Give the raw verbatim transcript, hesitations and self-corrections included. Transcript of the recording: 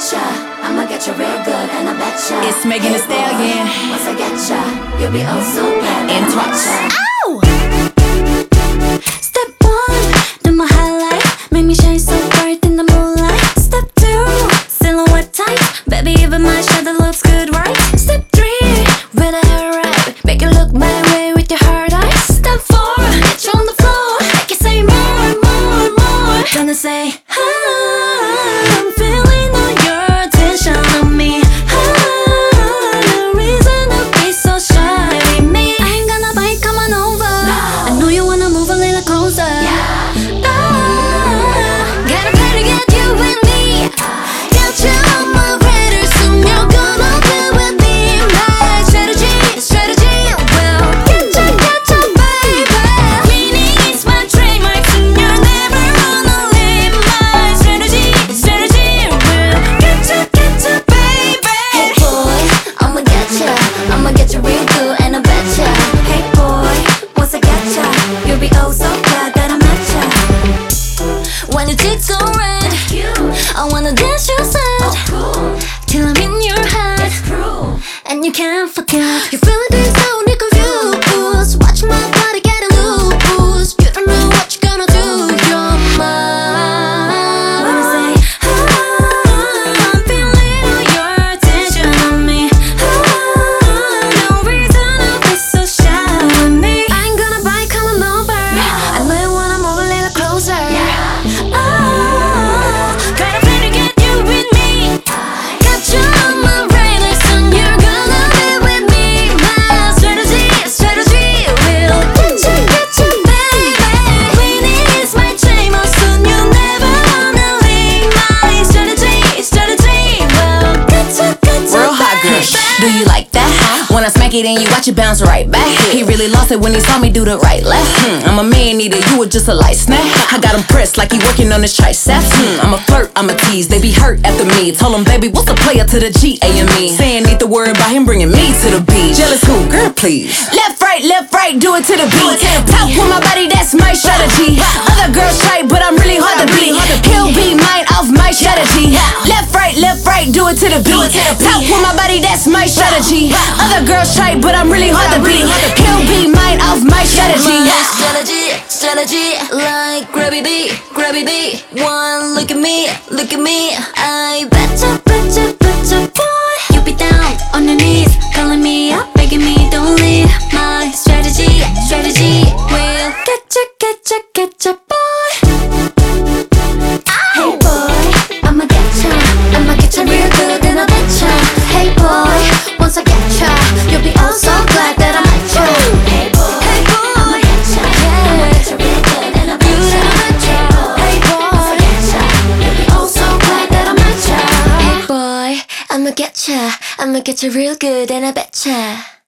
getcha, I'ma get you real good, and I betcha. It's Megan Thee Stallion. Once I getcha, you'll be oh so glad. And twice. Ow! Step one, do my highlight, make me shine so bright in the moonlight. Step two, silhouette tight, baby even my shadow looks good, right? Step three, with a hair right, make you look my way with your hard eyes. Step four, get you on the floor, make you say more, more, more. Gonna say, ah, I'm feeling all your attention on me. Ah, no reason to be so shy with me. I ain't gonna bite, come on over. No. I know you wanna move a little closer. Yeah. Ah, gotta pray to get you with me. Got you on my radar, soon you're gonna be with me. My strategy, strategy will get you, get you, baby. Winning is my trademark, soon you're never gonna leave. My strategy, strategy will get you, get you, baby. Hey boy, I'ma get ya, I'ma get you real good, and I betcha. Hey boy, once I get ya, you'll be oh so glad that I met ya. When your cheeks go red, I wanna dance your side till I'm in your head, and you can't forget. You feel like this, so need confused. Watch my body get loose. You don't know what you're gonna do. You're mine. When I say, ah, I'm feeling all your attention on me. Ah, no reason to be so shy with me. I ain't gonna bite, come on over. I know you wanna move a little closer. Ah, gotta play to get you with me. Got you on my radar, soon you're gonna be with me. My strategy, strategy will get you, get you, baby. Winning is my dream, oh soon you'll never wanna leave. My strategy, strategy will get you, get you, Real hot girl, baby. do you like that? When I smack it and you watch it bounce right back. He really lost it when he saw me do the right left. Hmm, I'm a man eater, you were just a light snack. I got him pressed like he working on his triceps. Hmm, I'm a flirt, I'm a tease, they be hurt after me. Told him, baby, what's the player to the G A M E? Saying need the word about him bringing me to the beat. Jealous who? Girl, please. Left, right, left, right, do it to the beat. Talk with my body, that's my strategy. Other girls try, but I'm really hard to beat. He'll be mine off my strategy. Left, right, left, right, do it to the beat. Talk with my body, that's my strategy. Other girls try, but I'm really hard to beat. He'll be mine off my strategy. My strategy, strategy, like grabby B, grabby B. One look at me, look at me. I betcha, betcha, betcha, boy. You be down on your knees, calling me up, begging me don't leave. My strategy, strategy will get you, get you, get you, boy. Hey boy, I'ma get ya, I'ma get ya real good, and I betcha. Hey boy, once I get ya, you'll be oh so glad that I met ya. Hey boy, hey boy, I'ma get ya, I'ma get ya real good, and I betcha. Hey boy, once I get ya, you'll be oh so glad that I met ya. Hey boy, I'ma get ya, I'ma get ya real good, and I betcha.